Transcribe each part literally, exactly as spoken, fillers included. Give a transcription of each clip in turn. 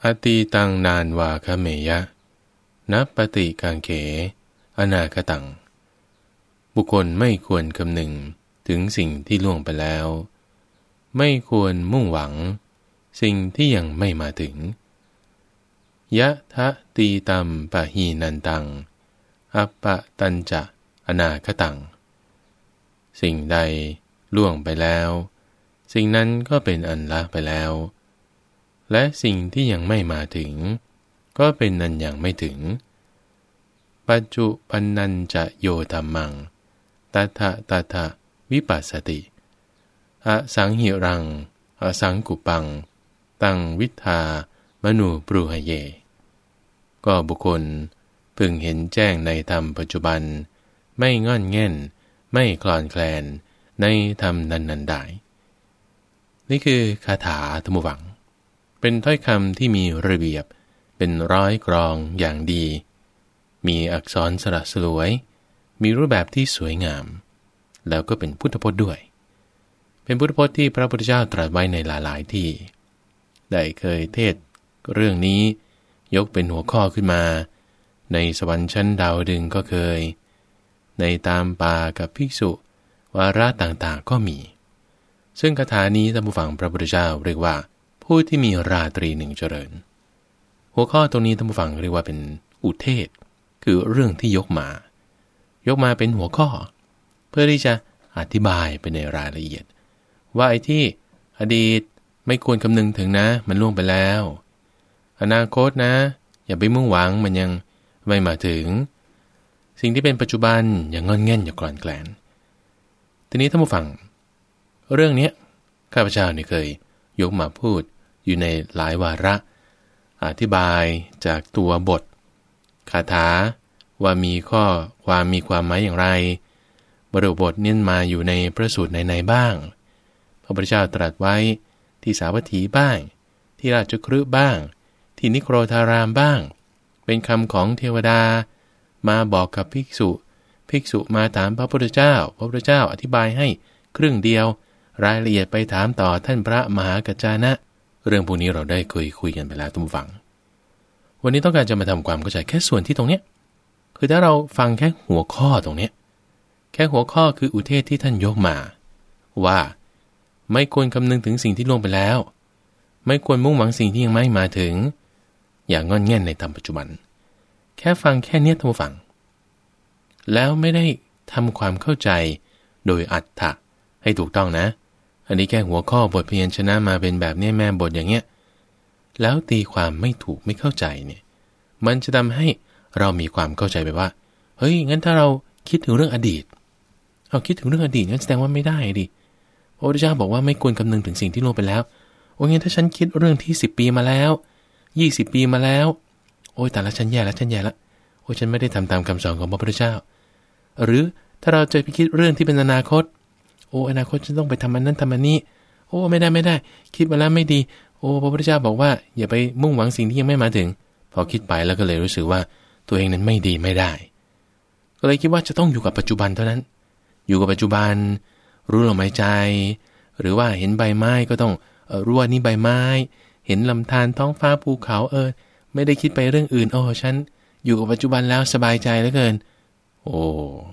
อตีตังนานวาคะเมยะนัปฏิกังเขอนาคตังบุคคลไม่ควรคำนึงถึงสิ่งที่ล่วงไปแล้วไม่ควรมุ่งหวังสิ่งที่ยังไม่มาถึงยะทะตีตัมปะหีนันตังอัปปะตัญจะอนาคตังสิ่งใดล่วงไปแล้วสิ่งนั้นก็เป็นอันละไปแล้วและสิ่งที่ยังไม่มาถึงก็เป็นอันยังไม่ถึงปัจจุปันนัญจะโยธัมมังตัทธะตัทธะวิปัสสติอสังหิรังอสังกุปังตังวิทธามนูปรุหเยก็บุคคลพึงเห็นแจ้งในธรรมปัจจุบันไม่งอนแง่นไม่คลอนแคลนในธรรมนั้นๆได้นี่คือคาถาธรรมวังเป็นถ้อยคำที่มีระเบียบเป็นร้อยกรองอย่างดีมีอักษรสระสลวยมีรูปแบบที่สวยงามแล้วก็เป็นพุทธพจน์ด้วยเป็นพุทธพจน์ที่พระพุทธเจ้าตรัสไว้ในหลายๆที่ได้เคยเทศเรื่องนี้ยกเป็นหัวข้อขึ้นมาในสวรรค์ชั้นดาวดึงก็เคยในตามป่ากับภิกษุวาระต่างๆก็มีซึ่งคาถานี้ท่านผู้ฟังพระพุทธเจ้าเรียกว่าผู้ที่มีราตรีหนึ่งเจริญหัวข้อตรงนี้ท่านผู้ฟังเรียกว่าเป็นอุเทศคือเรื่องที่ยกมายกมาเป็นหัวข้อเพื่อที่จะอธิบายไปในรายละเอียดว่าไอ้ที่อดีตไม่ควรคำนึงถึงนะมันล่วงไปแล้วอนาคตนะอย่าไปมุ่งหวังมันยังไม่มาถึงสิ่งที่เป็นปัจจุบันอย่างงอนแง่นอย่างกลอนแกลนทีนี้ท่านผู้ฟังเรื่องนี้ข้าพเจ้าเนี่ยเคยยกมาพูดอยู่ในหลายวาระอธิบายจากตัวบทคาถาว่ามีข้อความมีความหมายอย่างไรบริบทเน้นมาอยู่ในพระสูตรไหนๆบ้างพระพุทธเจ้าตรัสไว้ที่สาวัตถีบ้างที่ราชคฤห์บ้างที่นิโครธารามบ้างเป็นคำของเทวดามาบอกกับภิกษุภิกษุมาถามพระพุทธเจ้าพระพุทธเจ้าอธิบายให้ครึ่งเดียวรายละเอียดไปถามต่อท่านพระมหากัจจานะเรื่องพวกนี้เราได้เคยคุยกันไปแล้วทุกฝังวันนี้ต้องการจะมาทำความเข้าใจแค่ส่วนที่ตรงเนี้ยคือถ้าเราฟังแค่หัวข้อตรงเนี้ยแค่หัวข้อคืออุเทศที่ท่านยกมาว่าไม่ควรคำนึงถึงสิ่งที่ล่วงไปแล้วไม่ควรมุ่งหวังสิ่งที่ยังไม่มาถึงอย่างงอนแง่นในธรรมปัจจุบันแค่ฟังแค่เนี้ยท่านผู้ฟังแล้วไม่ได้ทำความเข้าใจโดยอัตถะให้ถูกต้องนะอันนี้แค่หัวข้อบทพยัญชนะมาเป็นแบบนี้แม่บทอย่างเงี้ยแล้วตีความไม่ถูกไม่เข้าใจเนี่ยมันจะทำให้เรามีความเข้าใจไปว่าเฮ้ยงั้นถ้าเราคิดถึงเรื่องอดีตเอาคิดถึงเรื่องอดีตงั้นแสดงว่าไม่ได้ดิพระพุทธเจ้าบอกว่าไม่ควรคำนึงถึงสิ่งที่ล่วงไปแล้วโอ้ยงั้นถ้าฉันคิดเรื่องที่สิบปีมาแล้วยี่สิบปีมาแล้วโอ้ยแต่ละฉันแย่แล้วฉันแย่แล้วโอ้ยฉันไม่ได้ทำตามคำสอนของพระพุทธเจ้าหรือถ้าเราจะไปคิดเรื่องที่เป็นอนาคตโอ้อนาคตฉันต้องไปทำอันนั้นทำอันนี้โอ้ไม่ได้ไม่ได้คิดมาแล้วไม่ดีโอ้พระพุทธเจ้าบอกว่าอย่าไปมุ่งหวังสิ่งที่ยังไม่มาถึงพอคิดไปแล้วก็เลยรู้สึกว่าตัวเองนั้นไม่ดีไม่ได้ก็เลยคิดว่าจะต้องอยู่กับปัจจุบันเท่านั้นอยู่กับปัจจุบันรู้ลมหายใจหรือว่าเห็นใบไม้ก็ต้องเออรู้ว่านี่ใบไม้เห็นลำธารท้องฟ้าภูเขาเออไม่ได้คิดไปเรื่องอื่นโอ้ฉันอยู่กับปัจจุบันแล้วสบายใจเหลือเกินโอ้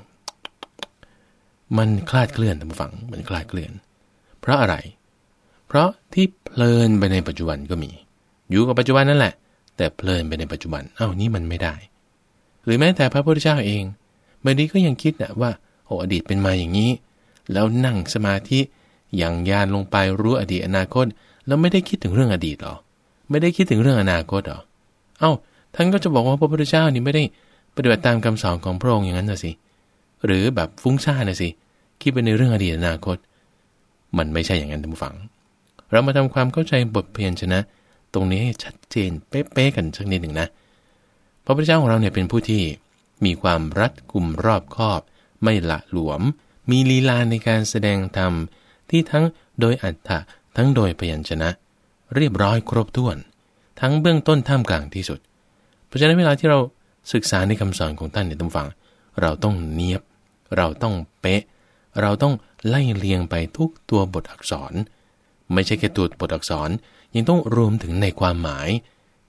มันคลาดเคลื่อนท่านผู้ฟังมันคลาดเคลื่อนเพราะอะไรเพราะที่เพลินไปในปัจจุบันก็มีอยู่กับปัจจุบันนั่นแหละแต่เพลินไปในปัจจุบันเอ้านี่มันไม่ได้หรือแม้แต่พระพุทธเจ้าเองบางทีก็ยังคิดนะว่าโอ้อดีตเป็นมาอย่างนี้แล้วนั่งสมาธิอย่างญาณลงไปรู้อดีตอนาคตแล้วไม่ได้คิดถึงเรื่องอดีตหรอไม่ได้คิดถึงเรื่องอนาคตหรอเอ้าท่านก็จะบอกว่าพระพุทธเจ้านี่ไม่ได้ปฏิบัติตามคำสอนของพระองค์อย่างนั้นน่ะสิหรือแบบฟุ้งซ่านน่ะสิคิดไปในเรื่องอดีตอนาคตมันไม่ใช่อย่างนั้นท่านผู้ฟังเรามาทำความเข้าใจบทพยัญชนะตรงนี้ให้ชัดเจนเป๊ะๆกันสักนิดหนึ่งนะพระพุทธเจ้าของเราเนี่ยเป็นผู้ที่มีความรัดกุมรอบคอบไม่ละหลวมมีลีลาในการแสดงธรรมที่ทั้งโดยอัตถะทั้งโดยพยัญชนะเรียบร้อยครบถ้วนทั้งเบื้องต้นท่ามกลางที่สุดเพราะฉะนั้นเวลาที่เราศึกษาในคำสอนของท่านเนี่ยท่านฟังเราต้องเนียบเราต้องเป๊ะเราต้องไล่เรียงไปทุกตัวบทอักษรไม่ใช่แค่ตัวบทอักษรยังต้องรวมถึงในความหมายท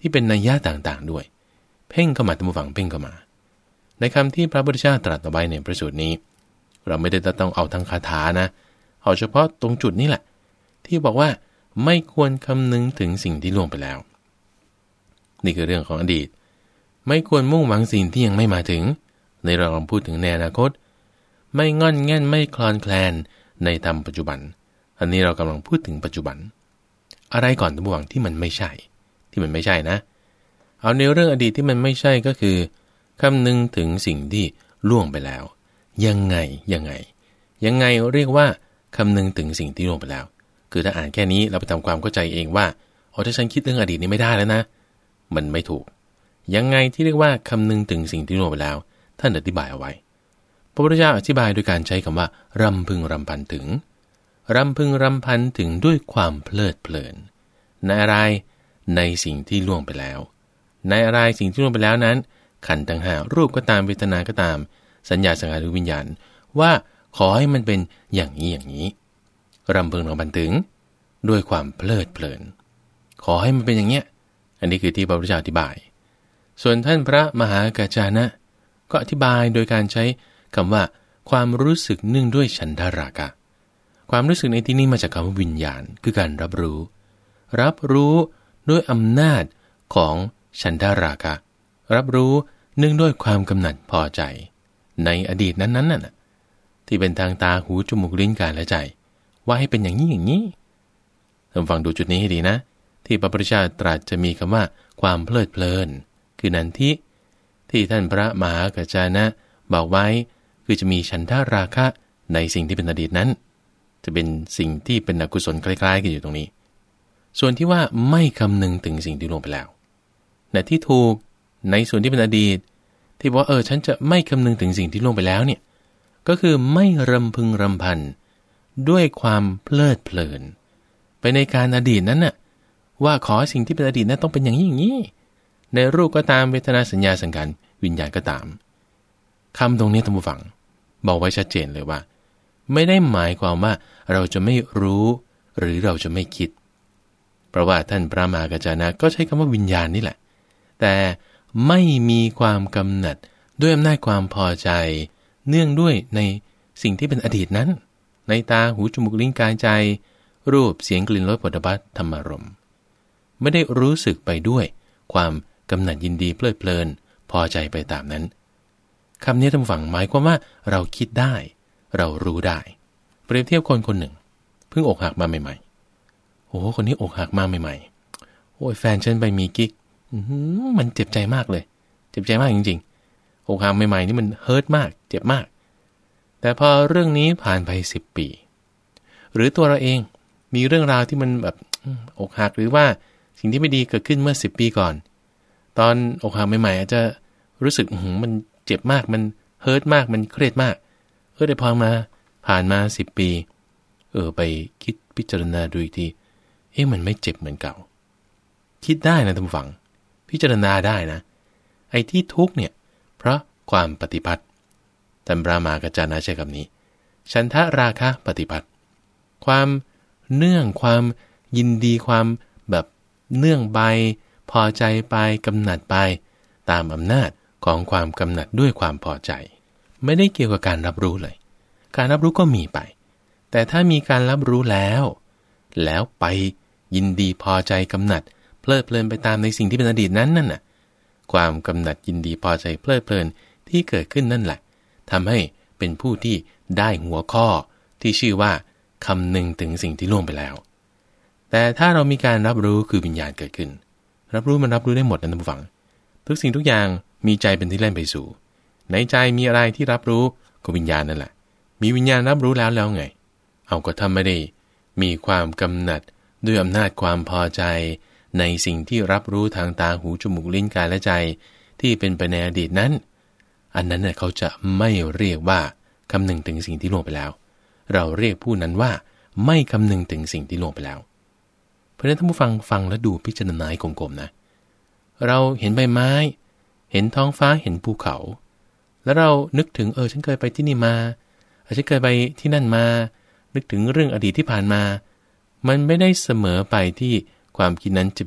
ที่เป็นนัยยะต่างๆด้วยเพ่งเข้ามาตามฝังเพ่งเข้ามาในคำที่พระพุทธเจ้าตรัสเอาไว้ในพระสูตรนี้เราไม่ได้ต้องเอาทั้งคาถานะเอาเฉพาะตรงจุดนี้แหละที่บอกว่าไม่ควรคำนึงถึงสิ่งที่ล่วงไปแล้วนี่คือเรื่องของอดีตไม่ควรมุ่งหวังสิ่งที่ยังไม่มาถึงในเราลองพูดถึงในอนาคตไม่งอนแง่นไม่คลอนแคลนในธรรมปัจจุบันอันนี้เรากำลังพูดถึงปัจจุบันอะไรก่อนตัวหวังที่มันไม่ใช่ที่มันไม่ใช่นะเอาในเรื่องอดีตที่มันไม่ใช่ก็คือคำนึงถึงสิ่งที่ล่วงไปแล้วยังไงยังไงยังไงเรียกว่าคำนึงถึงสิ่งที่ล่วงไปแล้วคือถ้าอ่านแค่นี้เราไปทำความเข้าใจเองว่าอ๋อถ้าฉันคิดเรื่องอดีตนี้ไม่ได้แล้วนะมันไม่ถูกยังไงที่เรียกว่าคำนึงถึงสิ่งที่ล่วงไปแล้วท่านอธิบายเอาไว้พระพุทธเจ้าอธิบายโดยการใช้คำว่ารำพึงรำพันถึงรำพึงรำพันถึงด้วยความเพลิดเพลินในอะไรในสิ่งที่ล่วงไปแล้วในอะไรสิ่งที่ล่วงไปแล้วนั้นขันธ์ต่างหากรูปก็ตามเวทนาก็ตามสัญญาสังขารหรือวิญญาณว่าขอให้มันเป็นอย่างนี้อย่างนี้รำพึงรำพันถึงด้วยความเพลิดเพลินขอให้มันเป็นอย่างเนี้ยอันนี้คือที่พระพุทธเจ้าอธิบายส่วนท่านพระมหากัจจานะก็อธิบายโดยการใช้คำว่าความรู้สึกเนื่องด้วยฉันทราคะความรู้สึกในที่นี้มาจากคำว่าวิญญาณคือการรับรู้รับรู้ด้วยอำนาจของฉันทราคะรับรู้เนื่องด้วยความกำหนัดพอใจในอดีตนั้นๆน่ะที่เป็นทางตาหูจมูกลิ้นกายและใจว่าให้เป็นอย่างนี้อย่างนี้ท่านฟังดูจุดนี้ให้ดีนะที่พระพุทธเจ้าตรัสจะมีคำว่าความเพลิดเพลินคือนันทิที่ท่านพระมหากัจจานะบอกไว้คือจะมีฉันทราคะในสิ่งที่เป็นอดีตนั้นจะเป็นสิ่งที่เป็นอกุศลคล้ายๆกันอยู่ตรงนี้ส่วนที่ว่าไม่คำนึงถึงสิ่งที่ล่วงไปแล้วแต่ที่ถูกในส่วนที่เป็นอดีตที่บอกว่าเออฉันจะไม่คำนึงถึงสิ่งที่ล่วงไปแล้วเนี่ยก็คือไม่รำพึงรำพันด้วยความเพลิดเพลินไปในการอดีตนั้นน่ะว่าขอสิ่งที่เป็นอดีตนั้นต้องเป็นอย่างนี้อย่างนี้ในรูปก็ตามเวทนาสัญญาสังขารวิญญาณก็ตามคำตรงนี้ท่านผู้ฟังบอกไว้ชัดเจนเลยว่าไม่ได้หมายความว่าเราจะไม่รู้หรือเราจะไม่คิดเพราะว่าท่านพระมหากัจจานะก็ใช้คำว่าวิญญาณนี่แหละแต่ไม่มีความกำหนัดด้วยอำนาจความพอใจเนื่องด้วยในสิ่งที่เป็นอดีตนั้นในตาหูจมูกลิ้นกายใจรูปเสียงกลิ่นรสโผฏฐัพพะธรรมารมณ์ไม่ได้รู้สึกไปด้วยความกำหนัดยินดีเพลิดเพลินพอใจไปตามนั้นคำนี้ท่านฟังหมายความว่าเราคิดได้เรารู้ได้เปรียบเทียบคนคนหนึ่งเพิ่งอกหักมาใหม่ๆโอ้คนนี้อกหักมาใหม่ๆโอ้ยแฟนฉันไปมีกิ๊กมันเจ็บใจมากเลยเจ็บใจมากจริงๆอกหักใหม่ๆนี่มันเฮิร์ตมากเจ็บมากแต่พอเรื่องนี้ผ่านไปสิบปีหรือตัวเราเองมีเรื่องราวที่มันแบบอกหักหรือว่าสิ่งที่ไม่ดีเกิดขึ้นเมื่อสิบปีก่อนตอนอกหักใหม่ๆอาจจะรู้สึกมันเจ็บมากมันเฮิร์ตมากมันเครียดมากเออแต่พอมาผ่านมาสิบปีเออไปคิดพิจารณาดูอีกทีเอ๊ะมันไม่เจ็บเหมือนเก่าคิดได้นะท่านผู้ฟังพิจารณาได้นะไอ้ที่ทุกข์เนี่ยเพราะความปฏิบัติท่านพระมหากัจจานะใช้คำนี้ฉันทราคะปฏิบัติความเนื่องความยินดีความแบบเนื่องไปพอใจไปกำหนัดไปตามอำนาจของความกำหนัดด้วยความพอใจไม่ได้เกี่ยวกับการรับรู้เลยการรับรู้ก็มีไปแต่ถ้ามีการรับรู้แล้วแล้วไปยินดีพอใจกำหนัดเพลิดเพลินไปตามในสิ่งที่เป็นอดีตนั้นนั่นน่ะความกำหนัดยินดีพอใจเพลิดเพลินที่เกิดขึ้นนั่นแหละทำให้เป็นผู้ที่ได้หัวข้อที่ชื่อว่าคำนึงถึงสิ่งที่ล่วงไปแล้วแต่ถ้าเรามีการรับรู้คือวิญญาณเกิดขึ้นรับรู้มันรับรู้ได้หมดนะท่านผู้ฟังทุกสิ่งทุกอย่างมีใจเป็นที่เล่นไปสู่ในใจมีอะไรที่รับรู้ก็วิญญาณนั่นแหละมีวิญญาณรับรู้แล้วแล้วไงเอาก็ทำไม่ได้มีความกำหนัดด้วยอำนาจความพอใจในสิ่งที่รับรู้ทางตาหูจมูกลิ้นกายและใจที่เป็นไปในอดีตนั้นอันนั้นเน่ยเขาจะไม่เรียกว่าคำนึงถึงสิ่งที่ล่วงไปแล้วเราเรียกผู้นั้นว่าไม่คำนึงถึงสิ่งที่ล่วงไปแล้วเพราะฉะนั้นท่านผู้ฟังฟังแล้วดูพิจารณาให้กลมๆนะเราเห็นใบไม้เห็นท้องฟ้าเห็นภูเขาแล้วเรานึกถึงเออฉันเคยไปที่นี่มาฉันเคยไปที่นั่นมานึกถึงเรื่องอดีตที่ผ่านมามันไม่ได้เสมอไปที่ความคิดนั้นจะเป็น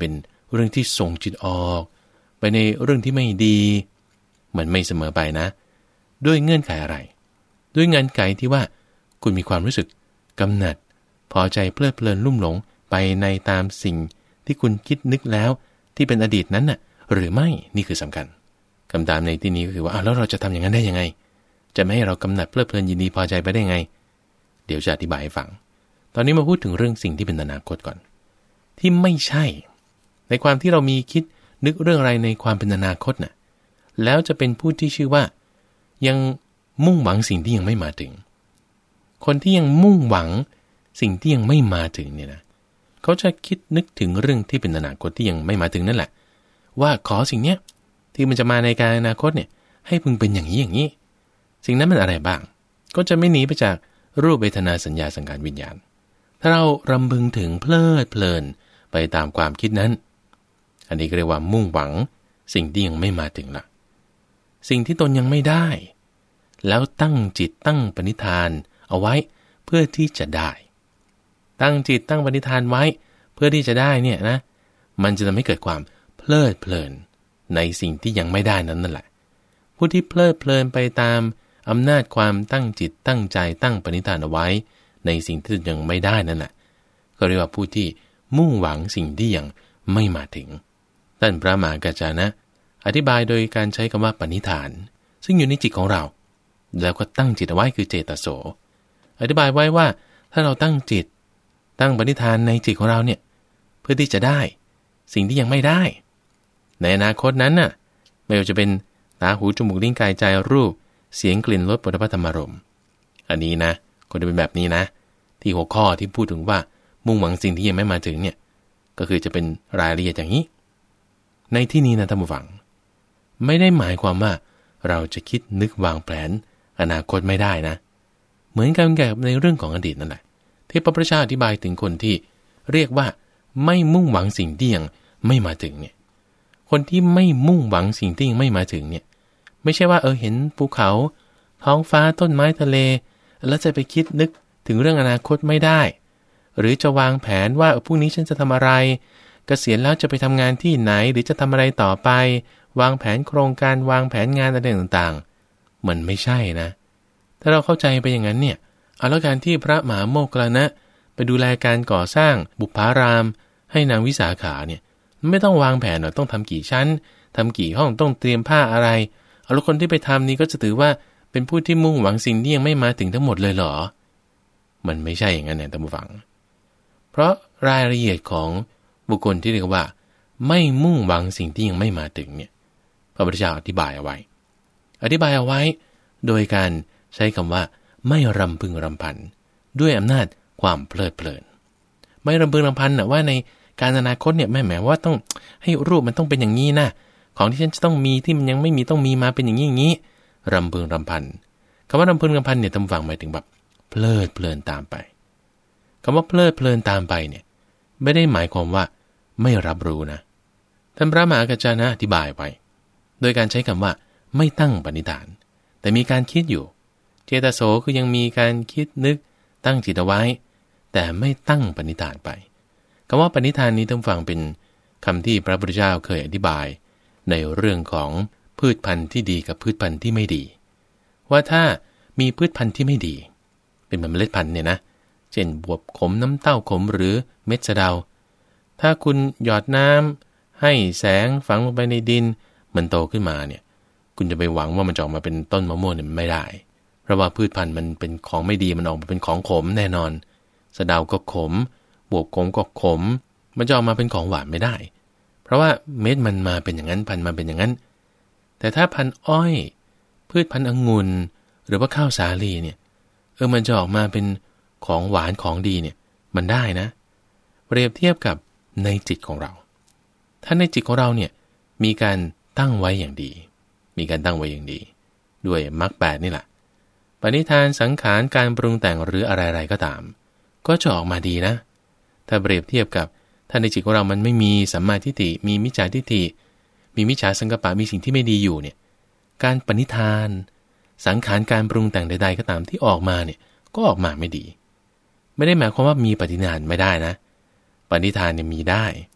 เรื่องที่ส่งจิตออกไปในเรื่องที่ไม่ดีมันไม่เสมอไปนะด้วยเงื่อนไขอะไรด้วยเงื่อนไขที่ว่าคุณมีความรู้สึกกำหนัดพอใจเพลิดเพลินลุ่มหลงไปในตามสิ่งที่คุณคิดนึกแล้วที่เป็นอดีตนั้นน่ะหรือไม่นี่คือสำคัญคำถามในที่นี้ก็คือว่าอ้าวแล้วเราจะทำอย่างนั้นได้ยังไงจะไม่ให้เรากำหนัดเพลิดเพลินยินดีพอใจไปได้ไงเดี๋ยวจะอธิบายให้ฟังตอนนี้มาพูดถึงเรื่องสิ่งที่เป็นอนาคตก่อนที่ไม่ใช่ในความที่เรามีคิดนึกเรื่องอะไรในความเป็นอนาคตน่ะแล้วจะเป็นผู้ที่ชื่อว่ายังมุ่งหวังสิ่งที่ยังไม่มาถึงคนที่ยังมุ่งหวังสิ่งที่ยังไม่มาถึงเนี่ยนะเขาจะคิดนึกถึงเรื่องที่เป็นอนาคตที่ยังไม่มาถึงนั่นแหละว่าขอสิ่งเนี้ยที่มันจะมาในการอนาคตเนี่ยให้พึงเป็นอย่างนี้อย่างนี้สิ่งนั้นมันอะไรบ้างก็จะไม่หนีไปจากรูปเวทนาสัญญาสังขารวิญญาณถ้าเรารำพึงถึงเพลิดเพลินไปตามความคิดนั้นอันนี้ก็เรียกว่ามุ่งหวังสิ่งที่ยังไม่มาถึงละสิ่งที่ตนยังไม่ได้แล้วตั้งจิตตั้งปณิธานเอาไว้เพื่อที่จะได้ตั้งจิตตั้งปณิธานไว้เพื่อที่จะได้เนี่ยนะมันจะทำให้เกิดความเพลิดเพลินในสิ่งที่ยังไม่ได้นั้นนั่นแหละผู้ที่เพลิดเพลินไปตามอำนาจความตั้งจิตตั้งใจตั้งปณิธานเอาไว้ในสิ่งที่ยังไม่ได้นั่นแหละก็เรียกว่าผู้ที่มุ่งหวังสิ่งที่ยังไม่มาถึงท่านพระมหากัจจานะอธิบายโดยการใช้คำว่าปณิธานซึ่งอยู่ในจิตของเราแล้วก็ตั้งจิตเอาไว้คือเจตโสอธิบายไว้ว่าถ้าเราตั้งจิตตั้งปณิธานในจิตของเราเนี่ยเพื่อที่จะได้สิ่งที่ยังไม่ได้ในอนาคตนั้นน่ะไม่ว่าจะเป็นตาหูจมูกลิ้นกายใจรูปเสียงกลิ่นรสโผฏฐัพพะธรรมารมณ์อันนี้นะคนจะเป็นแบบนี้นะที่หัวข้อที่พูดถึงว่ามุ่งหวังสิ่งที่ยังไม่มาถึงเนี่ยก็คือจะเป็นรายละเอียดอย่างนี้ในที่นี้นะท่านผู้ฟังไม่ได้หมายความว่าเราจะคิดนึกวางแผนอนาคตไม่ได้นะเหมือนกันกับในเรื่องของอดีตนั่นแหละที่พระพุทธเจ้าอธิบายถึงคนที่เรียกว่าไม่มุ่งหวังสิ่งที่ยังไม่มาถึงเนี่ยคนที่ไม่มุ่งหวังสิ่งที่ยังไม่มาถึงเนี่ยไม่ใช่ว่าเออเห็นภูเขาท้องฟ้าต้นไม้ทะเลแล้วจะไปคิดนึกถึงเรื่องอนาคตไม่ได้หรือจะวางแผนว่าพรุ่งนี้ฉันจะทำอะไรเกษียณแล้วจะไปทำงานที่ไหนหรือจะทำอะไรต่อไปวางแผนโครงการวางแผนงานอะไรต่างๆมันไม่ใช่นะถ้าเราเข้าใจไปอย่างนั้นเนี่ยเอาแล้วการที่พระมหาโมคคัลลานะไปดูแลการก่อสร้างบุพารามให้นางวิสาขาเนี่ยไม่ต้องวางแผนหรอกต้องทำกี่ชั้นทำกี่ห้องต้องเตรียมผ้าอะไรเอาแล้วคนที่ไปทำนี่ก็จะถือว่าเป็นผู้ที่มุ่งหวังสิ่งที่ยังไม่มาถึงทั้งหมดเลยเหรอมันไม่ใช่อย่างนั้นนะท่านผู้ฟังเพราะรายละเอียดของบุคคลที่เรียกว่าไม่มุ่งหวังสิ่งที่ยังไม่มาถึงเนี่ยพระพุทธเจ้าอธิบายเอาไว้อธิบายเอาไว้โดยการใช้คำว่าไม่รำพึงรำพันด้วยอำนาจความเพลิดเพลินไม่รำพึงรำพันนะว่าในการอนาคตเนี่ยไม่หมายว่าต้องให้รูปมันต้องเป็นอย่างนี้นะของที่ฉันจะต้องมีที่มันยังไม่มีต้องมีมาเป็นอย่างนี้อย่างนี้รำพึงรำพันคำว่ารำพึงรำพันเนี่ยทำฟังหมายถึงแบบเพลิดเพลินตามไปคำว่าเพลิดเพลินตามไปเนี่ยไม่ได้หมายความว่าไม่รับรู้นะท่านพระมหากัจจานะอธิบายไว้โดยการใช้คำว่าไม่ตั้งปณิธานแต่มีการคิดอยู่เจตโสคือยังมีการคิดนึกตั้งจิตเอาไว้แต่ไม่ตั้งปณิธานไปคำว่าปณิธานนี้ต้องฟังเป็นคำที่พระพุทธเจ้าเคยอธิบายในเรื่องของพืชพันธุ์ที่ดีกับพืชพันธุ์ที่ไม่ดีว่าถ้ามีพืชพันธุ์ที่ไม่ดีเป็นเมล็ดพันธุ์เนี่ยนะเช่นบวบขมน้ำเต้าขมหรือเม็ดสะเดาถ้าคุณหยอดน้ำให้แสงฝังลงไปในดินมันโตขึ้นมาเนี่ยคุณจะไปหวังว่ามันจะออกมาเป็นต้นมะม่วงเนี่ยไม่ได้เพราะว่าพืชพันธุ์มันเป็นของไม่ดีมันออกมาเป็นของขมแน่นอนสะเดาก็ขมบวบขมก็ขมมันจะออกมาเป็นของหวานไม่ได้เพราะว่าเม็ดมันมาเป็นอย่างนั้นพันธุ์มาเป็นอย่างนั้นแต่ถ้าพันธุ์อ้อยพืชพันธุ์องุ่นหรือว่าข้าวสาลีเนี่ยเออมันจะออกมาเป็นของหวานของดีเนี่ยมันได้นะเปรียบเทียบกับในจิตของเราถ้าในจิตของเราเนี่ยมีการตั้งไว้อย่างดีมีการตั้งไว้อย่างดีด้วยมรรคแปดนี่แหละปณิธานสังขารการปรุงแต่งหรืออะไรๆก็ตามก็จะออกมาดีนะถ้าเปรียบเทียบกับถ้าในจิตของเรามันไม่มีสัมมาทิฏฐิมีมิจฉาทิฏฐิมีมิจฉาสังกัปปะมีสิ่งที่ไม่ดีอยู่เนี่ยการปณิธานสังขารการปรุงแต่งใดๆก็ตามที่ออกมาเนี่ยก็ออกมาไม่ดีไม่ได้หมายความว่ามีปฏิญาณไม่ได้นะปณิธานเนี่ยมีได้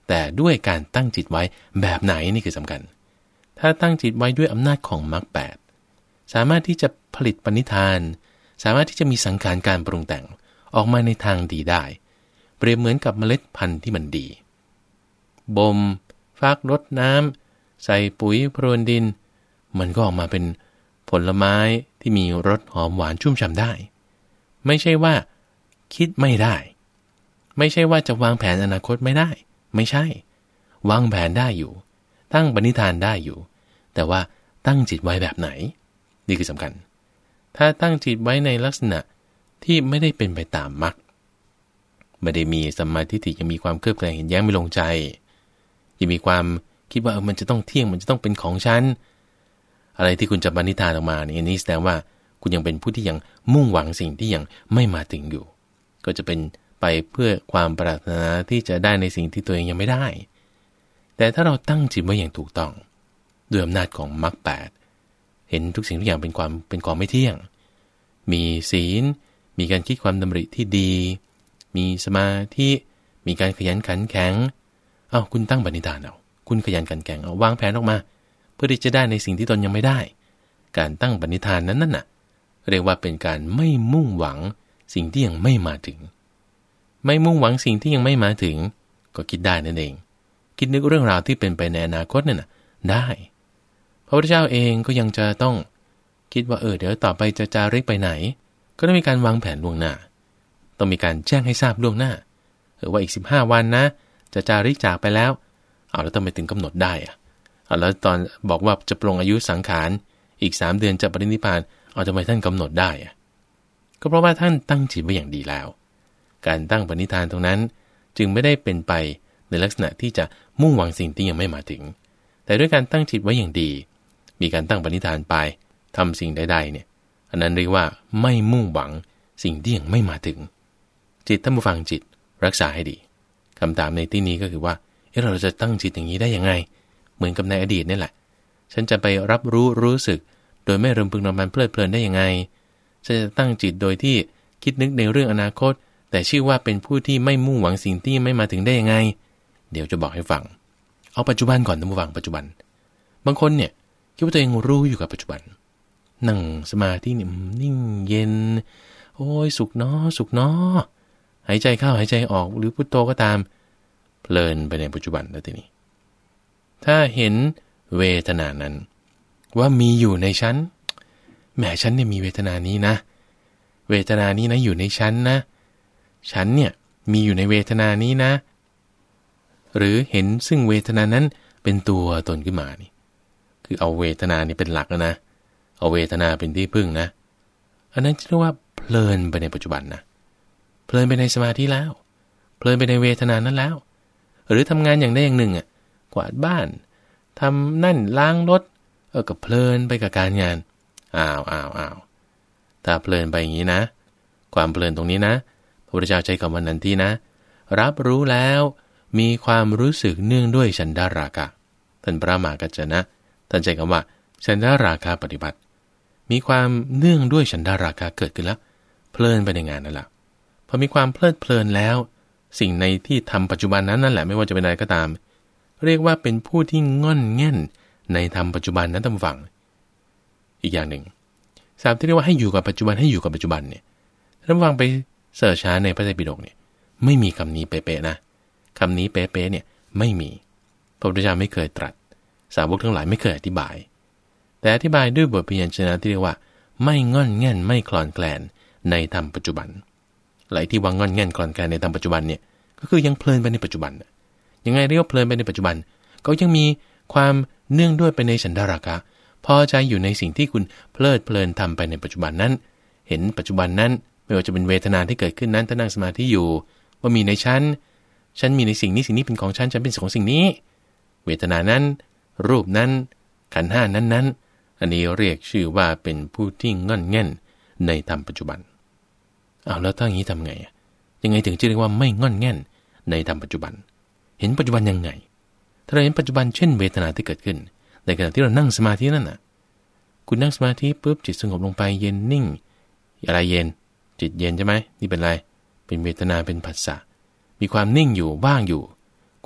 แต่ด้วยการตั้งจิตไว้แบบไหนนี่คือสำคัญถ้าตั้งจิตไว้ด้วยอำนาจของมรรคแปดสามารถที่จะผลิตปณิธานสามารถที่จะมีสังขารการปรุงแต่งออกมาในทางดีได้เปรียบเหมือนกับเมล็ดพันธุ์ที่มันดีบ่มฟักรดน้ำใส่ปุ๋ยพรวนดินมันก็ออกมาเป็นผลไม้ที่มีรสหอมหวานชุ่มฉ่ำได้ไม่ใช่ว่าคิดไม่ได้ไม่ใช่ว่าจะวางแผนอนาคตไม่ได้ไม่ใช่วางแผนได้อยู่ตั้งปณิธานได้อยู่แต่ว่าตั้งจิตไว้แบบไหนนี่คือสำคัญถ้าตั้งจิตไว้ในลักษณะที่ไม่ได้เป็นไปตามมรรคไม่ได้มีสัมมาทิฏฐิยังมีความเคลือบแคลงเห็นแย้งไม่ลงใจยังมีความคิดว่าเออมันจะต้องเที่ยงมันจะต้องเป็นของฉันอะไรที่คุณจะปณิธานออกมาเนี่ยนี่แสดงว่าคุณยังเป็นผู้ที่ยังมุ่งหวังสิ่งที่ยังไม่มาถึงอยู่ก็จะเป็นไปเพื่อความปรารถนาที่จะได้ในสิ่งที่ตัวเองยังไม่ได้แต่ถ้าเราตั้งจิตไว้อย่างถูกต้องด้วยอำนาจของมรรคแปดเห็นทุกสิ่งทุกอย่างเป็นความเป็นของไม่เที่ยงมีศีลมีการคิดความดำริที่ดีมีสมาธิมีการขยันขันแข็งเอ้าคุณตั้งปณิธานเอาคุณขยันขันแข็งเอาวางแผนออกมาเพื่อที่จะได้ในสิ่งที่ตนยังไม่ได้การตั้งปณิธานนั้นนั่นน่ะเรียกว่าเป็นการไม่มุ่งหวังสิ่งที่ยังไม่มาถึงไม่มุ่งหวังสิ่งที่ยังไม่มาถึงก็คิดได้นั่นเองคิดนึกเรื่องราวที่เป็นไปในอนาคตนั่นน่ะได้พระพุทธเจ้าเองก็ยังจะต้องคิดว่าเออเดี๋ยวต่อไปจะจาริกไปไหนก็ต้องมีการวางแผนล่วงหน้าต้องมีการแจ้งให้ทราบล่วงหน้าเออว่าอีกสิบห้าวันนะจะจาริกจากไปแล้วเอาแล้วทำไมถึงกำหนดได้อะเอาแล้วตอนบอกว่าจะปลงอายุสังขารอีกสามเดือนจะปรินิพพานเอาทำไมท่านกำหนดได้อะก็เพราะว่าท่านตั้งจิตไว้อย่างดีแล้วการตั้งปณิธานตรงนั้นจึงไม่ได้เป็นไปในลักษณะที่จะมุ่งหวังสิ่งที่ยังไม่มาถึงแต่ด้วยการตั้งจิตไว้อย่างดีมีการตั้งปณิธานไปทำสิ่งใดๆเนี่ยอันนั้นเรียกว่าไม่มุ่งหวังสิ่งที่ยังไม่มาถึงจิตท่านผู้ฟังจิตรักษาให้ดีคำถามในที่นี้ก็คือว่าเอ๊ะเราจะตั้งจิตอย่างนี้ได้ยังไงเหมือนกับในอดีตนี่แหละฉันจะไปรับรู้รู้สึกโดยไม่รำพึงรำพันเพลิดเพลินได้ยังไงฉันจะตั้งจิตโดยที่คิดนึกในเรื่องอนาคตแต่ชื่อว่าเป็นผู้ที่ไม่มุ่งหวังสิ่งที่ไม่มาถึงได้ยังไงเดี๋ยวจะบอกให้ฟังเอาปัจจุบันก่อนท่านผู้ฟังปัจจุบันบางคนเนี่ยคิดว่าตัวเองรู้อยู่กับปัจจุบันนั่งสมาธินี่นิ่งเย็นโอ้ยสุขเนาะสุขเนาะหายใจเข้าหายใจออกหรือพุทโธก็ตามเพลินไปในปัจจุบันแล้วทีนี้ถ้าเห็นเวทนานั้นว่ามีอยู่ในฉันแหมฉันเนี่ยมีเวทนานี้นะเวทนานี้นะอยู่ในฉันนะฉันเนี่ยมีอยู่ในเวทนานี้นะหรือเห็นซึ่งเวทนานั้นเป็นตัวตนขึ้นมานี่คือเอาเวทนานี่เป็นหลักนะเอาเวทนาเป็นที่พึ่งนะอันนั้นเรียกว่าเพลินไปในปัจจุบันนะเพลินไปในสมาธิแล้วเพลินไปในเวทนานั้นแล้วหรือทำงานอย่างใดอย่างหนึ่งอ่ะกวาดบ้านทำนั่นล้างรถเออก็เพลินไปกับการงานอ้าวอ้าวอ้าวถ้าเพลินไปอย่างนี้นะความเพลินตรงนี้นะพระพุทธเจ้าใช้คำว่านันทีนะรับรู้แล้วมีความรู้สึกเนื่องด้วยฉันทราคะท่านพระมหากัจจนะท่านใช้คำว่าฉันทราคะปฏิบัติมีความเนื่องด้วยฉันทราคะเกิดขึ้นแล้วเพลินไปในงานนั่นแหละพอมีความเพลิดเพลินแล้วสิ่งในที่ทำปัจจุบันนั้นนั่นแหละไม่ว่าจะเป็นอะไรก็ตามเรียกว่าเป็นผู้ที่ง่อนแง่นในธรรมปัจจุบันนั้นตามฝังอีกอย่างหนึ่งสามที่เรียกว่าให้อยู่กับปัจจุบันให้อยู่กับปัจจุบันเนี่ยท่านฟังไปเสิร์ชหาในพระไตรปิฎกเนี่ยไม่มีคำนี้เป๊ะๆนะคำนี้เป๊ะๆเนี่ยไม่มีพระพุทธเจ้าไม่เคยตรัสสาวกทั้งหลายไม่เคยอธิบายแต่อธิบายด้วยบทพยัญชนะที่เรียกว่าไม่ง่อนแง่นไม่คลอนแคลนในธรรมปัจจุบันหลายที่ว่าง่อนแง่นคลอนแคลนในธรรมปัจจุบันเนี่ยก็คือยังเพลินไปในปัจจุบันยังไงเรียกว่าเพลินไปในปัจจุบันก็ยังมีความเนื่องด้วยไปในฉันทราคะพอใจอยู่ในสิ่งที่คุณเพลิดเพลินทำไปในปัจจุบันนั้นเห็นปัจจุบันนั้นไม่ว่าจะเป็นเวทนาที่เกิดขึ้นนั้นถ้านั่งสมาธิอยู่ว่ามีในฉันฉันมีในสิ่งนี้สิ่งนี้เป็นของฉันฉันเป็นของสิ่งนี้เวทนานั้นรูปนั้นขันธ์ห้านั้นนั้นอันนี้เรียกชื่อว่าเป็นผู้ที่ง่อนแง่นในธรรมปัจจุบันเอาแล้วถ้าอย่างนี้ทำไงยังไงถึงจะเรียกว่าไม่ง่อนแง่นในธรรมปัจจุบันเห็นปัจจุบันยังไงถ้าเราเห็นปัจจุบันเช่นเวทนาที่เกิดขึ้นในขณะที่เรานั่งสมาธินั่นน่ะคุณนั่งสมาธิปุ๊บจิตสงบลงไปเย็นนิ่งอะไรเย็นจิตเย็นใช่ไหมนี่เป็นอะไรเป็นเวทนาเป็นผัสสะมีความนิ่งอยู่ว่างอยู่ค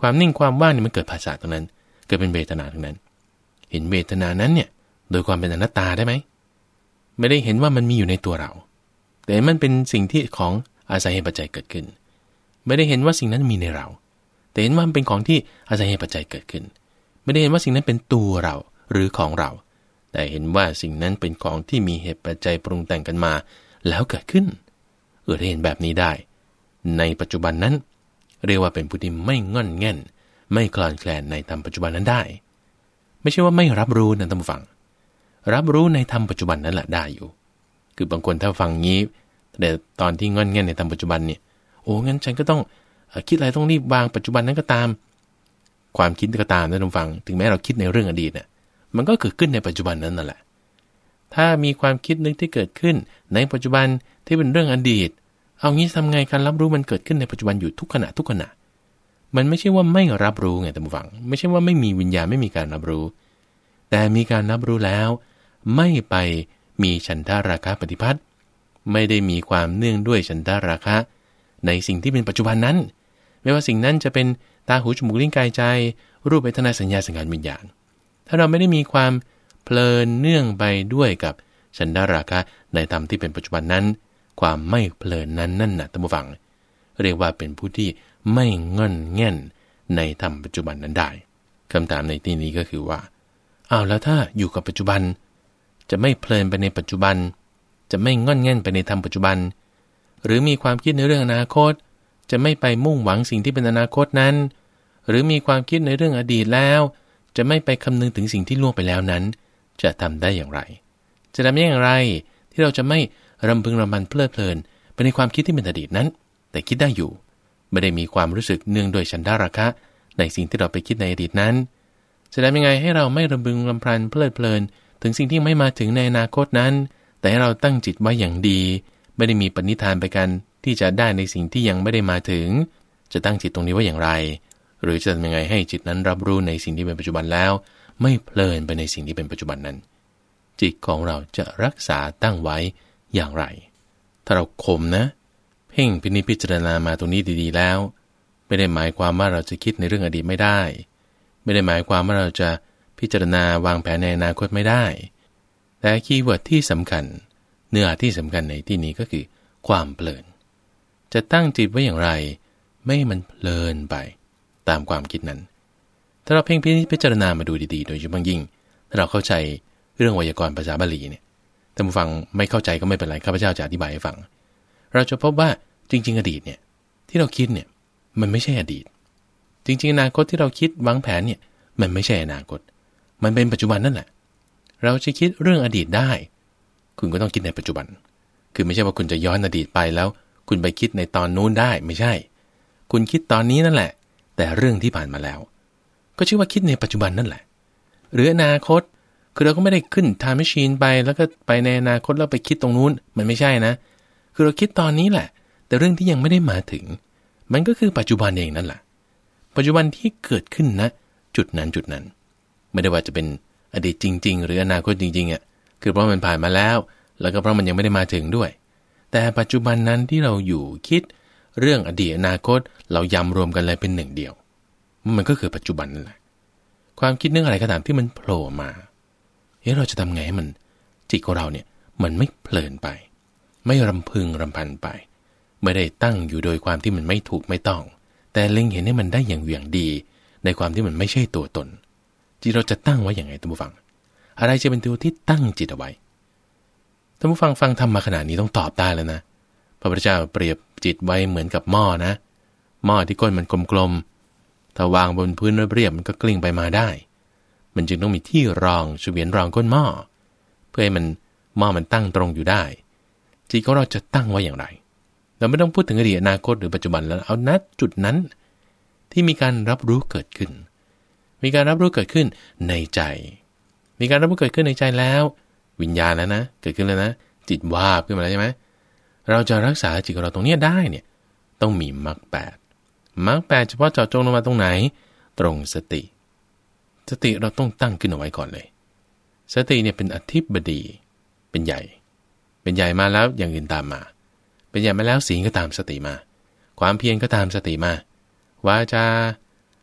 ความนิ่งความว่างเนี่ยมันเกิดภาษาตรงนั้นเกิดเป็นเวทนาตรงนั้นเห็นเวทนานั้นเนี่ยโดยความเป็นอนัตตาได้ไหมไม่ได้เห็นว่ามันมีอยู่ในตัวเราแต่มันเป็นสิ่งที่ของอาศัยเหตุปัจจัยเกิดขึ้นไม่ได้เห็นว่าสิ่งนั้นมีในเราแต่เห็นว่ามันเป็นของที่อาศัยเหตุปัจจัยเกิดขึ้นไม่ได้เห็นว่าสิ่งนั้นเป็นตัวเราหรือของเราแต่เห็นว่าสิ่งนั้นเป็นของที่มีเหตุปัจจัยปรุงแต่งกันมาแล้วเกิดขึ้นเออถ้าเห็นแบบนี้ได้ในปัจจุบันนั้นเรียกว่าเป็นผู้ที่ไม่ง่อนแง่นไม่คลอนแคลนในธรรมปัจจุบันนั้นได้ไม่ใช่ว่าไม่รับรู้นะท่านผู้ฟังรับรู้ในธรรมปัจจุบันนั้นแหละได้อยู่คือบางคนถ้าฟังงี้แต่ตอนที่ง่อนแง่นในธรรมปัจจุบันเนี่ยโอ้งั้นฉันก็ต้องคิดอะไรต้องรีบวางปัจจุบันนั้นก็ตามความคิดก็ตามนะท่านผู้ฟังถึงแม้เราคิดในเรื่องอดีตเนี่ยมันก็เกิดขึ้นในปัจจุบันนั้นนั่นแหละถ้ามีความคิดนึกที่เกิดขึ้นในปัจจุบันที่เป็นเรื่องอดีตเอางี้ทำไงการรับรู้มันเกิดขึ้นในปัจจุบันอยู่ทุกขณะทุกขณะมันไม่ใช่ว่าไม่รับรู้ไงท่านผู้ฟังไม่ใช่ว่าไม่มีวิญญาณไม่มีการรับรู้แต่มีการรับรู้แล้วไม่ไปมีฉันทราคะปฏิภัทไม่ได้มีความเนื่องด้วยฉันทราคะในสิ่งที่เป็นปัจจุบันนั้นไม่ว่าสิ่งนั้นจะเป็นตาหูจมูกลิ้นกายใจรูปเวทนาสัญญาสังขารวิญญาณถ้าเราไม่ได้มีความเพลินเนื่องไปด้วยกับฉันทราคะในธรรมที่เป็นปัจจุบันนั้นความไม่เพลินนั้นนั่นน่ะท่านผู้ฟังเรียกว่าเป็นผู้ที่ไม่ง่อนแง่นในธรรมปัจจุบันนั้นได้คำถามในที่นี้ก็คือว่าอ้าวแล้วถ้าอยู่กับปัจจุบันจะไม่เพลินไปในปัจจุบันจะไม่ง่อนแง่นไปในธรรมปัจจุบันหรือมีความคิดในเรื่องอนาคตจะไม่ไปมุ่งหวังสิ่งที่เป็นอนาคตนั้นหรือมีความคิดในเรื่องอดีตแล้วจะไม่ไปคำนึงถึงสิ่งที่ล่วงไปแล้วนั้นจะทำได้อย่างไรจะทำได้อย่างไรที่เราจะไม่รำพึงรำพันเพลิดเพลินไปในความคิดที่เป็นอดีตนั้นแต่คิดได้อยู่ไม่ได้มีความรู้สึกเนื่องโดยฉันทราคะในสิ่งที่เราไปคิดในอดีตนั้นจะทำยังไงให้เราไม่รำพึงรำพันเพลิดเพลินถึงสิ่งที่ไม่มาถึงในอนาคตนั้นแต่ให้เราตั้งจิตไว้อย่างดีไม่ได้มีปณิธานไปกันที่จะได้ในสิ่งที่ยังไม่ได้มาถึงจะตั้งจิตตรงนี้ไว้อย่างไรหรือจะทำยังไงให้จิตนั้นรับรู้ในสิ่งที่เป็นปัจจุบันแล้วไม่เพลินไปในสิ่งที่เป็นปัจจุบันนั้นจิตของเราจะรักษาตั้งไว้อย่างไรถ้าเราข่มนะเพ่งพินิจพิจารณามาตรงนี้ดีๆแล้วไม่ได้หมายความว่าเราจะคิดในเรื่องอดีตไม่ได้ไม่ได้หมายความว่าเราจะพิจารณาวางแผนในอนาคตไม่ได้แต่คีย์เวิร์ดที่สำคัญเนื้อหาที่สำคัญในที่นี้ก็คือความเพลินจะตั้งจิตไว้อย่างไรไม่ให้มันเพลินไปตามความคิดนั้นถ้าเราเพ่งพิจารณามาดูดีๆโดยเฉพาะยิ่งถ้าเราเข้าใจเรื่องไวยากรณ์ภาษาบาลีเนี่ยท่านผู้ฟังไม่เข้าใจก็ไม่เป็นไรข้าพเจ้าจะอธิบายให้ฟังเราจะพบว่าจริงๆอดีตเนี่ยที่เราคิดเนี่ยมันไม่ใช่อดีตจริงๆอนาคตที่เราคิดวางแผนเนี่ยมันไม่ใช่อนาคตมันเป็นปัจจุบันนั่นแหละเราจะคิดเรื่องอดีตได้คุณก็ต้องคิดในปัจจุบันคือไม่ใช่ว่าคุณจะย้อนอดีตไปแล้วคุณไปคิดในตอนนู้นได้ไม่ใช่คุณคิดตอนนี้นั่นแหละแต่เรื่องที่ผ่านมาแล้วก็ชื่อว่าคิดในปัจจุบันนั่นแหละหรืออนาคตคือเราก็ไม่ได้ขึ้นไทม์แมชชีนไปแล้วก็ไปในอนาคตแล้วไปคิดตรงนู้นมันไม่ใช่นะคือเราคิดตอนนี้แหละแต่เรื่องที่ยังไม่ได้มาถึงมันก็คือปัจจุบันเองนั่นแหละปัจจุบันที่เกิดขึ้นนะจุดนั้นจุดนั้นไม่ได้ว่าจะเป็นอดีตจริงๆหรืออนาคตจริงๆอ่ะคือเพราะมันผ่านมาแล้วแล้วก็เพราะมันยังไม่ได้มาถึงด้วยแต่ปัจจุบันนั้นที่เราอยู่คิดเรื่องอดีตอนาคตเรายำรวมกันเลยเป็นหนึ่งเดียวมันก็คือปัจจุบันนั่นแหละความคิดเรื่องอะไรก็ตามที่มันโผล่มาเฮ้ยเราจะทำไงให้มันจิตของเราเนี่ยมันไม่เพลินไปไม่รำพึงรำพันไปไม่ได้ตั้งอยู่โดยความที่มันไม่ถูกไม่ต้องแต่เล็งเห็นให้มันได้อย่างเหวี่ยงดีในความที่มันไม่ใช่ตัวตนจิตเราจะตั้งไว้อย่างไรท่านผู้ฟังอะไรจะเป็นตัวที่ตั้งจิตเอาไว้ท่านผู้ฟังฟังธรรมมาขนาดนี้ต้องตอบได้แล้วนะพระพุทธเจ้าเปรียบจิตไว้เหมือนกับหม้อนะหม้อที่ก้นมันกลมๆถ้าวางบนพื้นเรียบๆมันก็กลิ้งไปมาได้มันจึงต้องมีที่รองเฉวียนรองก้นหม้อเพื่อให้มันหม้อมันตั้งตรงอยู่ได้จิตของเราจะตั้งไว้อย่างไรเราไม่ต้องพูดถึงอดีตอนาคตหรือปัจจุบันแล้วเอาณจุดนั้นที่มีการรับรู้เกิดขึ้นมีการรับรู้เกิดขึ้นในใจมีการรับรู้เกิดขึ้นในใจแล้ววิญญาณแล้วนะเกิดขึ้นแล้วนะจิตวาบขึ้นมาแล้วใช่ไหมเราจะรักษาจิตของเราตรงนี้ได้เนี่ยต้องมีมรรคแปดมรรคแปดเฉพาะเจาะจงลงมาตรงไหนตรงสติสติเราต้องตั้งขึ้นเอาไว้ก่อนเลยสติเนี่ยเป็นอธิบดีเป็นใหญ่เป็นใหญ่มาแล้วอย่างอื่นตามมาเป็นใหญ่มาแล้วศีลก็ตามสติมาความเพียรก็ตามสติมาวาจา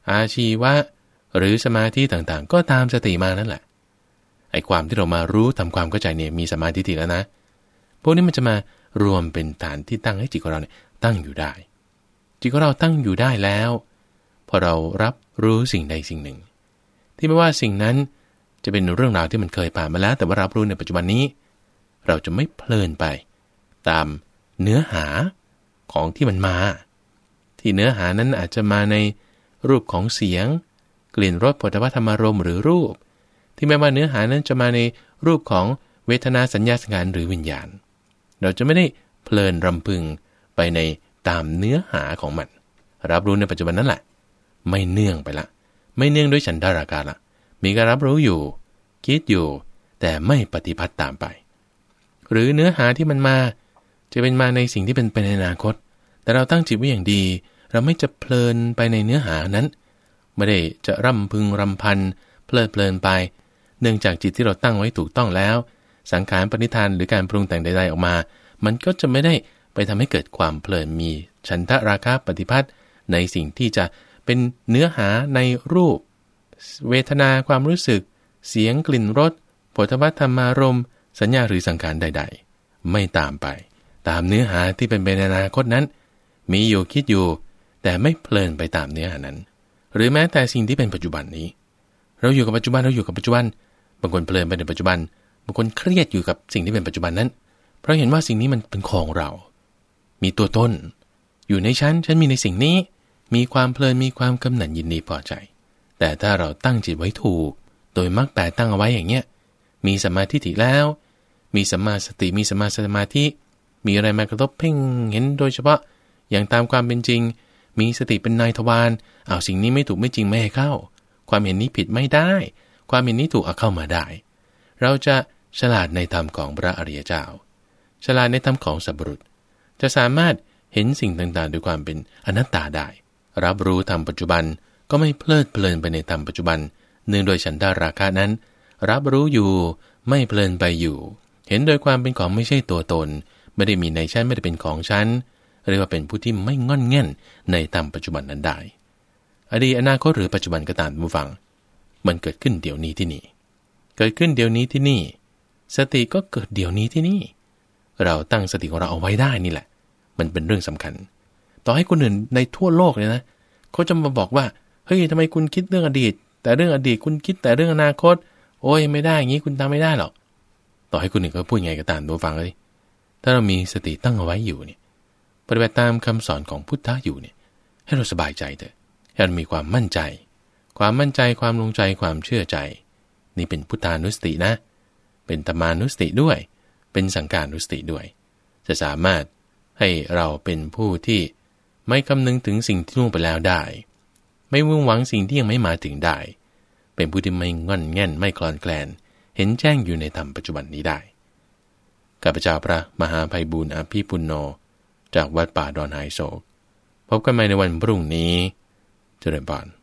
อาชีวะหรือสมาธิต่างๆก็ตามสติมานั่นแหละไอ้ความที่เรามารู้ทำความเข้าใจเนี่ยมีสมาธิแล้วนะพวกนี้มันจะมารวมเป็นฐานที่ตั้งให้จิตของเราเนี่ยตั้งอยู่ได้จิตของเราตั้งอยู่ได้แล้วพอเรารับรู้สิ่งใดสิ่งหนึ่งที่ไม่ว่าสิ่งนั้นจะเป็นเรื่องราวที่มันเคยผ่านมาแล้วแต่ว่ารับรู้ในปัจจุบันนี้เราจะไม่เพลินไปตามเนื้อหาของที่มันมาที่เนื้อหานั้นอาจจะมาในรูปของเสียงกลิ่นรสโผฏฐัพพธรรมารมณ์หรือรูปที่ไม่ว่าเนื้อหานั้นจะมาในรูปของเวทนาสัญญาสังขารหรือวิญญาณเราจะไม่ได้เพลินรำพึงไปในตามเนื้อหาของมันรับรู้ในปัจจุบันนั้นแหละไม่เนื่องไปละไม่เนื่องด้วยฉันทราคะละมีการรับรู้อยู่คิดอยู่แต่ไม่ปฏิบัติตามไปหรือเนื้อหาที่มันมาจะเป็นมาในสิ่งที่เป็นไปในอนาคตแต่เราตั้งจิตไว้อย่างดีเราไม่จะเพลินไปในเนื้อหานั้นไม่ได้จะร่ำพึงรำพันเพลิดเพลินไปเนื่องจากจิตที่เราตั้งไว้ถูกต้องแล้วสังขารปณิธานหรือการปรุงแต่งใดๆออกมามันก็จะไม่ได้ไปทำให้เกิดความเพลินมีฉันทราคะปฏิภัทในสิ่งที่จะเป็นเนื้อหาในรูปเวทนาความรู้สึกเสียงกลิ่นรสโผฏฐัพพธรรมารมณ์สัญญาหรือสังขารใดๆไม่ตามไปตามเนื้อหาที่เป็นไปในอนาคตนั้นมีอยู่คิดอยู่แต่ไม่เพลินไปตามเนื้อหานั้นหรือแม้แต่สิ่งที่เป็นปัจจุบันนี้เราอยู่กับปัจจุบันเราอยู่กับปัจจุบันบางคนเพลินไปในปัจจุบันบางคนเครียดอยู่กับสิ่งที่เป็นปัจจุบันนั้นเพราะเห็นว่าสิ่งนี้มันเป็นของเรามีตัวตนอยู่ในฉันฉันมีในสิ่งนี้มีความเพลินมีความกำหนัดยินดีพอใจแต่ถ้าเราตั้งจิตไว้ถูกโดยมรรคแปดตั้งเอาไว้อย่างเงี้ยมีสัมมาทิฏฐิแล้วมีสัมมาสติมีสัมมาสมาธิมีอะไรมากระทบเพ่งเห็นโดยเฉพาะอย่างตามความเป็นจริงมีสติเป็นนายทวารเอาสิ่งนี้ไม่ถูกไม่จริงไม่ให้เข้าความเห็นนี้ผิดไม่ได้ความเห็นนี้ถูกเอาเข้ามาได้เราจะฉลาดในธรรมของพระอริยเจ้าฉลาดในธรรมของสัพพุรุษจะสามารถเห็นสิ่งต่างๆด้วยความเป็นอนัตตาได้รับรู้ธรรมปัจจุบันก็ไม่เพลิดเพลินไปในธรรมปัจจุบันเนื่องโดยฉันทราคะนั้นรับรู้อยู่ไม่เพลินไปอยู่เห็นโดยความเป็นของไม่ใช่ตัวตนไม่ได้มีในฉันไม่ได้เป็นของฉันเรียกว่าเป็นผู้ที่ไม่งอนแง่นในธรรมปัจจุบันนั้นได้อดีตอนาคตหรือปัจจุบันก็ตามผู้ฟังมันเกิดขึ้นเดี๋ยวนี้ที่นี่เกิดขึ้นเดี๋ยวนี้ที่นี่สติก็เกิดเดี๋ยวนี้ที่นี่เราตั้งสติของเราเอาไว้ได้นี่แหละมันเป็นเรื่องสำคัญต่อให้คนอื่นในทั่วโลกเลยนะเขาจะมาบอกว่าเฮ้ยทำไมคุณคิดเรื่องอดีตแต่เรื่องอดีตคุณคิดแต่เรื่องอนาคตโอ้ยไม่ได้อย่างนี้คุณทำไม่ได้หรอกต่อให้คนอื่นเขาพูดไงก็ตามผู้ฟังเลยถ้าเรามีสติตั้งเอาไว้อยู่เนี่ยปฏิบัติตามคำสอนของพุทธะอยู่เนี่ยให้เราสบายใจเถอะให้เรามีความมั่นใจความมั่นใจความลงใจความเชื่อใจนี่เป็นพุทธานุสตินะเป็นธรรมานุสติด้วยเป็นสังฆานุสติด้วยจะสามารถให้เราเป็นผู้ที่ไม่คำนึงถึงสิ่งที่ล่วงไปแล้วได้ไม่มุ่งหวังสิ่งที่ยังไม่มาถึงได้เป็นผู้ที่ไม่งอนแง่นไม่คลอนแคลนเห็นแจ้งอยู่ในธรรมปัจจุบันนี้ได้ข้าพเจ้าพระมหาไพบูลย์อภิปุณโญจากวัดป่าดอนไฮโศกพบกันใหม่ในวันพรุ่งนี้เจริญพร